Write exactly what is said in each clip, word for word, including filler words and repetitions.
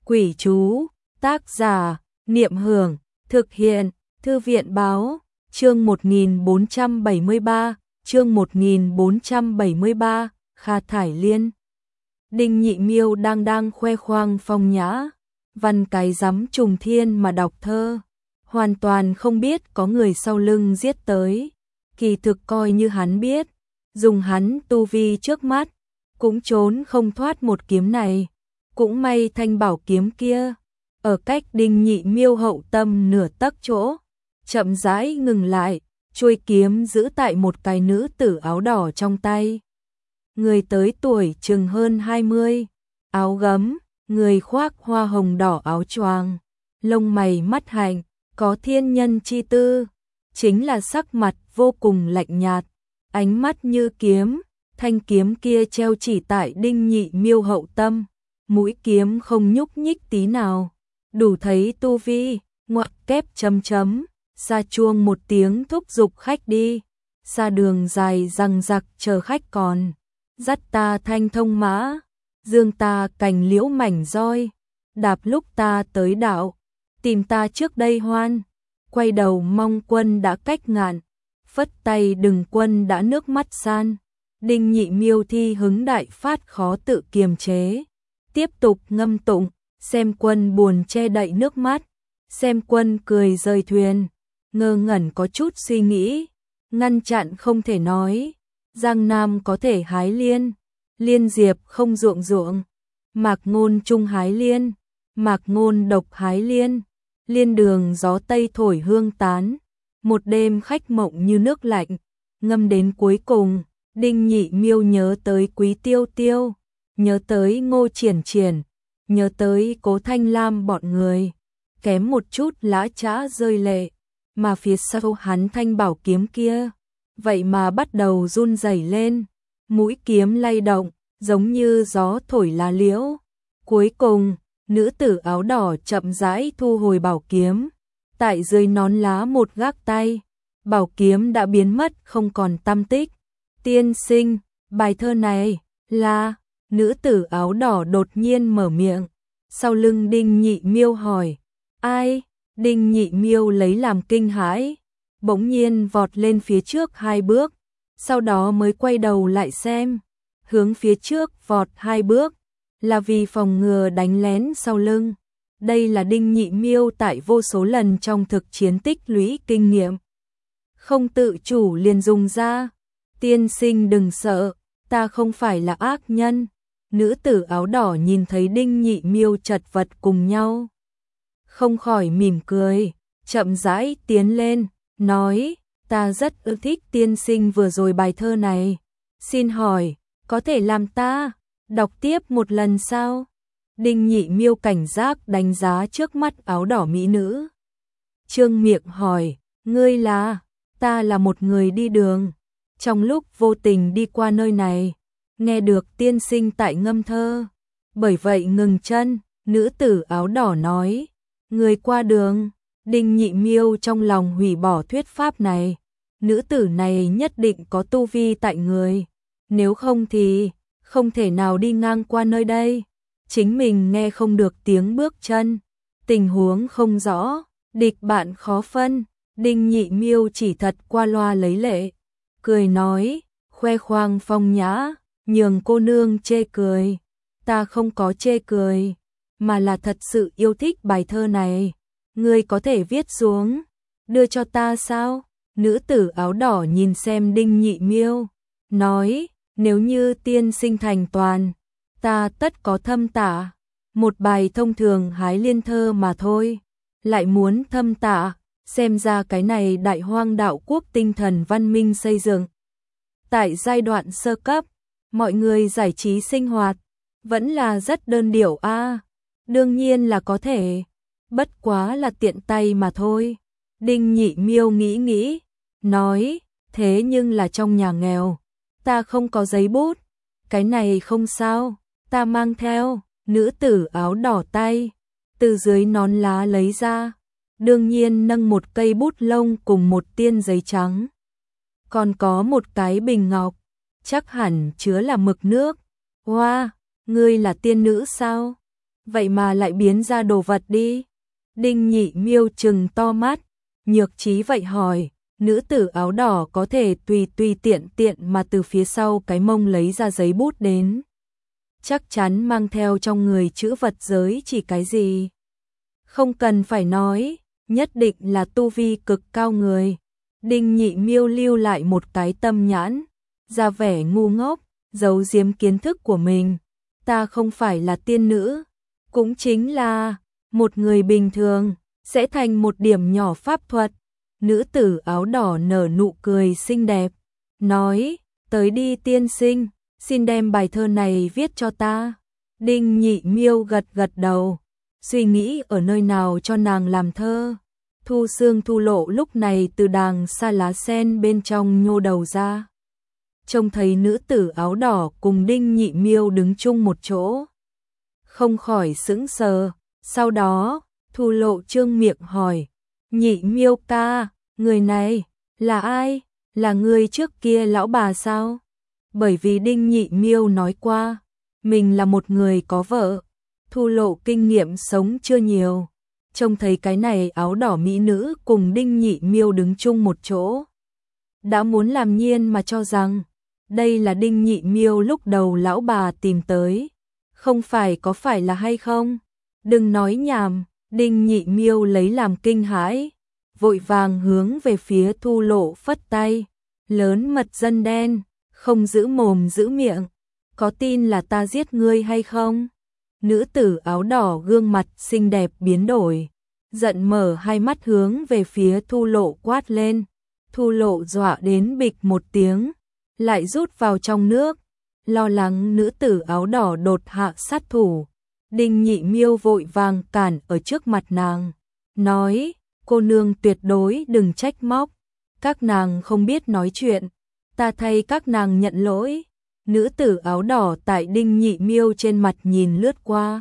Quỷ chú, tác giả, Niệm Hưởng, thực hiện, Thư viện báo, chương một nghìn bốn trăm bảy mươi ba, chương một nghìn bốn trăm bảy mươi ba, Kha Thải Liên. Đinh Nhị Miêu đang đang khoe khoang phong nhã, văn cái rắm trùng thiên mà đọc thơ, hoàn toàn không biết có người sau lưng giết tới, kỳ thực coi như hắn biết, dùng hắn tu vi trước mắt, cũng trốn không thoát một kiếm này, cũng may thanh bảo kiếm kia, ở cách Đinh Nhị Miêu hậu tâm nửa tấc chỗ, chậm rãi ngừng lại, chuôi kiếm giữ tại một cái nữ tử áo đỏ trong tay. Người tới tuổi chừng hơn hai mươi, áo gấm, người khoác hoa hồng đỏ áo choàng, lông mày mắt hạnh, có thiên nhân chi tư, chính là sắc mặt vô cùng lạnh nhạt, ánh mắt như kiếm, thanh kiếm kia treo chỉ tại Đinh Nhị Miêu hậu tâm, mũi kiếm không nhúc nhích tí nào, đủ thấy tu vi, ngoặc kép chấm chấm, xa chuông một tiếng thúc giục khách đi, xa đường dài răng rặc chờ khách còn, dắt ta thanh thông mã, dương ta cành liễu mảnh roi, đạp lúc ta tới đạo, tìm ta trước đây hoan, quay đầu mong quân đã cách ngạn, phất tay đừng quân đã nước mắt san. Đinh Nhị Miêu thi hứng đại phát khó tự kiềm chế, tiếp tục ngâm tụng, xem quân buồn che đậy nước mắt, xem quân cười rời thuyền, ngơ ngẩn có chút suy nghĩ, ngăn chặn không thể nói, Giang Nam có thể hái liên, liên diệp không ruộng ruộng, mạc ngôn trung hái liên, mạc ngôn độc hái liên, liên đường gió tây thổi hương tán, một đêm khách mộng như nước lạnh, ngâm đến cuối cùng. Đinh Nhị Miêu nhớ tới Quý Tiêu Tiêu, nhớ tới Ngô Triển Triển, nhớ tới Cố Thanh Lam bọn người, kém một chút lã chã rơi lệ, mà phía sau hắn thanh bảo kiếm kia, vậy mà bắt đầu run rẩy lên, mũi kiếm lay động, giống như gió thổi lá liễu. Cuối cùng, nữ tử áo đỏ chậm rãi thu hồi bảo kiếm, tại dưới nón lá một gác tay, bảo kiếm đã biến mất không còn tăm tích. Tiên sinh, bài thơ này là, nữ tử áo đỏ đột nhiên mở miệng, sau lưng Đinh Nhị Miêu hỏi, ai? Đinh Nhị Miêu lấy làm kinh hãi, bỗng nhiên vọt lên phía trước hai bước, sau đó mới quay đầu lại xem, hướng phía trước vọt hai bước, là vì phòng ngừa đánh lén sau lưng. Đây là Đinh Nhị Miêu tại vô số lần trong thực chiến tích lũy kinh nghiệm, không tự chủ liền dùng ra. Tiên sinh đừng sợ, ta không phải là ác nhân. Nữ tử áo đỏ nhìn thấy Đinh Nhị Miêu chật vật cùng nhau, không khỏi mỉm cười, chậm rãi tiến lên, nói, ta rất ưa thích tiên sinh vừa rồi bài thơ này. Xin hỏi, có thể làm ta đọc tiếp một lần sao? Đinh Nhị Miêu cảnh giác đánh giá trước mắt áo đỏ mỹ nữ. Trương miệng hỏi, ngươi là? Ta là một người đi đường. Trong lúc vô tình đi qua nơi này, nghe được tiên sinh tại ngâm thơ, bởi vậy ngừng chân. Nữ tử áo đỏ nói, người qua đường. Đinh Nhị Miêu trong lòng hủy bỏ thuyết pháp này, nữ tử này nhất định có tu vi tại người, nếu không thì không thể nào đi ngang qua nơi đây. Chính mình nghe không được tiếng bước chân, tình huống không rõ, địch bạn khó phân. Đinh Nhị Miêu chỉ thật qua loa lấy lệ, cười nói, khoe khoang phong nhã, nhường cô nương chê cười. Ta không có chê cười, mà là thật sự yêu thích bài thơ này. Ngươi có thể viết xuống, đưa cho ta sao? Nữ tử áo đỏ nhìn xem Đinh Nhị Miêu, nói, nếu như tiên sinh thành toàn, ta tất có thâm tả. Một bài thông thường hái liên thơ mà thôi, lại muốn thâm tả. Xem ra cái này đại hoang đạo quốc tinh thần văn minh xây dựng. Tại giai đoạn sơ cấp, mọi người giải trí sinh hoạt, vẫn là rất đơn điệu a. À, đương nhiên là có thể, bất quá là tiện tay mà thôi. Đinh Nhị Miêu nghĩ nghĩ, nói, thế nhưng là trong nhà nghèo, ta không có giấy bút. Cái này không sao, ta mang theo. Nữ tử áo đỏ tay, từ dưới nón lá lấy ra. Đương nhiên nâng một cây bút lông cùng một tiên giấy trắng. Còn có một cái bình ngọc, chắc hẳn chứa là mực nước. Hoa, wow, ngươi là tiên nữ sao? vậy mà lại biến ra đồ vật đi. Đinh Nhị Miêu trừng to mắt, Nhược Trí vậy hỏi, nữ tử áo đỏ có thể tùy tùy tiện tiện mà từ phía sau cái mông lấy ra giấy bút đến. Chắc chắn mang theo trong người chữ vật giới chỉ cái gì. Không cần phải nói, nhất định là tu vi cực cao người. Đinh Nhị Miêu lưu lại một cái tâm nhãn, ra vẻ ngu ngốc, giấu giếm kiến thức của mình. Ta không phải là tiên nữ, cũng chính là một người bình thường, sẽ thành một điểm nhỏ pháp thuật. Nữ tử áo đỏ nở nụ cười xinh đẹp, nói, tới đi tiên sinh, xin đem bài thơ này viết cho ta. Đinh Nhị Miêu gật gật đầu, suy nghĩ ở nơi nào cho nàng làm thơ. Thu Xương Thu Lộ lúc này từ đàng xa lá sen bên trong nhô đầu ra. Trông thấy nữ tử áo đỏ cùng Đinh Nhị Miêu đứng chung một chỗ. Không khỏi sững sờ, sau đó, Thu Lộ trương miệng hỏi, Nhị Miêu ca, người này, là ai? Là người trước kia lão bà sao? Bởi vì Đinh Nhị Miêu nói qua, mình là một người có vợ. Thu Lộ kinh nghiệm sống chưa nhiều, trông thấy cái này áo đỏ mỹ nữ cùng Đinh Nhị Miêu đứng chung một chỗ. Đã muốn làm nhiên mà cho rằng, đây là Đinh Nhị Miêu lúc đầu lão bà tìm tới. Không phải có phải là hay không? Đừng nói nhảm, Đinh Nhị Miêu lấy làm kinh hãi, vội vàng hướng về phía Thu Lộ phất tay. Lớn mật dân đen, không giữ mồm giữ miệng, có tin là ta giết ngươi hay không? Nữ tử áo đỏ gương mặt xinh đẹp biến đổi, giận mở hai mắt hướng về phía Thu Lộ quát lên. Thu Lộ dọa đến bịch một tiếng, lại rút vào trong nước, lo lắng nữ tử áo đỏ đột hạ sát thủ. Đinh Nhị Miêu vội vàng cản ở trước mặt nàng, nói, cô nương tuyệt đối đừng trách móc, các nàng không biết nói chuyện, ta thay các nàng nhận lỗi. Nữ tử áo đỏ tại Đinh Nhị Miêu trên mặt nhìn lướt qua,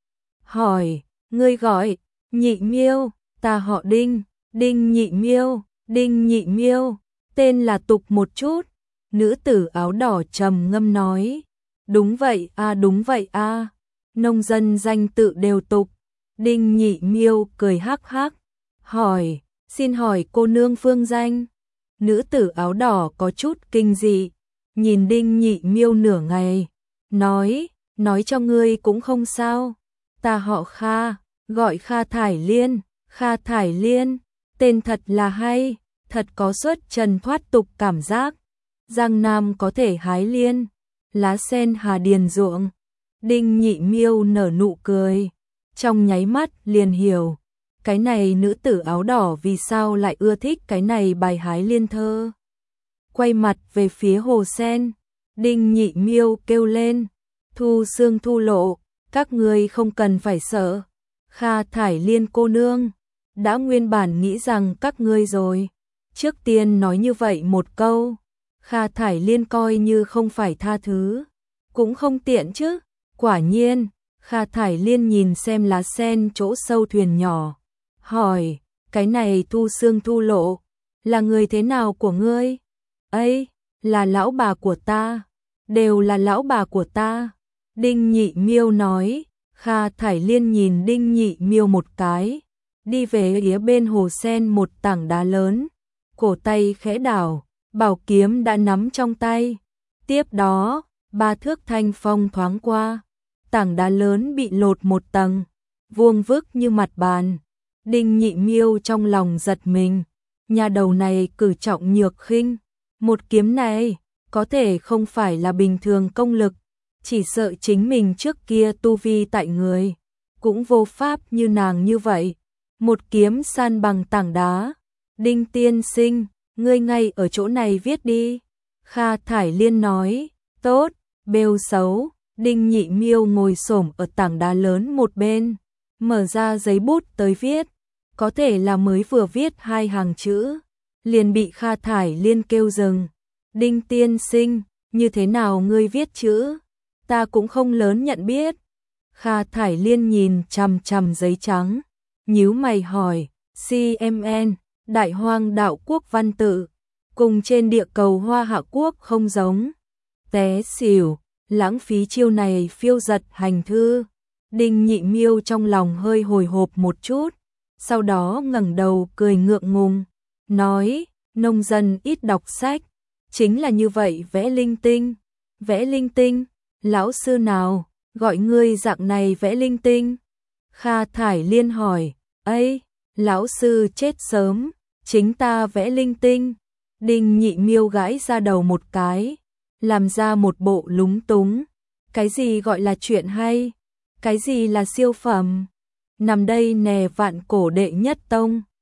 hỏi, ngươi gọi, Nhị Miêu, ta họ Đinh, Đinh Nhị Miêu, Đinh Nhị Miêu, tên là tục một chút. Nữ tử áo đỏ trầm ngâm nói, đúng vậy a, à, đúng vậy a, à. Nông dân danh tự đều tục. Đinh Nhị Miêu cười hắc hắc, hỏi, xin hỏi cô nương phương danh. Nữ tử áo đỏ có chút kinh dị, nhìn Đinh Nhị Miêu nửa ngày, nói, nói cho ngươi cũng không sao, ta họ Kha, gọi Kha Thải Liên. Kha Thải Liên, tên thật là hay, thật có xuất trần thoát tục cảm giác. Giang Nam có thể hái liên, lá sen hà điền ruộng. Đinh Nhị Miêu nở nụ cười, trong nháy mắt liền hiểu, cái này nữ tử áo đỏ vì sao lại ưa thích cái này bài hái liên thơ. Quay mặt về phía hồ sen, Đinh Nhị Miêu kêu lên, Thu Xương Thu Lộ, các ngươi không cần phải sợ. Kha Thải Liên cô nương, đã nguyên bản nghĩ rằng các ngươi rồi. Trước tiên nói như vậy một câu, Kha Thải Liên coi như không phải tha thứ, cũng không tiện chứ. Quả nhiên, Kha Thải Liên nhìn xem lá sen chỗ sâu thuyền nhỏ, hỏi, cái này Thu Xương Thu Lộ, là người thế nào của ngươi? Ấy, là lão bà của ta, đều là lão bà của ta. Đinh Nhị Miêu nói. Kha Thải Liên nhìn Đinh Nhị Miêu một cái, đi về phía bên hồ sen một tảng đá lớn, cổ tay khẽ đảo, bảo kiếm đã nắm trong tay. Tiếp đó, ba thước thanh phong thoáng qua, tảng đá lớn bị lột một tầng, vuông vức như mặt bàn. Đinh Nhị Miêu trong lòng giật mình, nhà đầu này cử trọng nhược khinh, một kiếm này có thể không phải là bình thường công lực, chỉ sợ chính mình trước kia tu vi tại người, cũng vô pháp như nàng như vậy, một kiếm san bằng tảng đá. Đinh tiên sinh, ngươi ngay ở chỗ này viết đi. Kha Thải Liên nói, tốt, bêu xấu. Đinh Nhị Miêu ngồi xổm ở tảng đá lớn một bên, mở ra giấy bút tới viết, có thể là mới vừa viết hai hàng chữ, liền bị Kha Thải Liên kêu dừng. Đinh tiên sinh, như thế nào ngươi viết chữ? Ta cũng không lớn nhận biết. Kha Thải Liên nhìn chằm chằm giấy trắng, nhíu mày hỏi, xê em en, Đại Hoang Đạo Quốc văn tự, cùng trên địa cầu Hoa Hạ Quốc không giống. Té xỉu, lãng phí chiêu này phiêu giật hành thư. Đinh Nhị Miêu trong lòng hơi hồi hộp một chút, sau đó ngẩng đầu cười ngượng ngùng, nói, nông dân ít đọc sách, chính là như vậy vẽ linh tinh, vẽ linh tinh, lão sư nào, gọi ngươi dạng này vẽ linh tinh? Kha Thải Liên hỏi, ấy, lão sư chết sớm, chính ta vẽ linh tinh. Đinh Nhị Miêu gãi ra đầu một cái, làm ra một bộ lúng túng, cái gì gọi là chuyện hay, cái gì là siêu phẩm, nằm đây nè vạn cổ đệ nhất tông.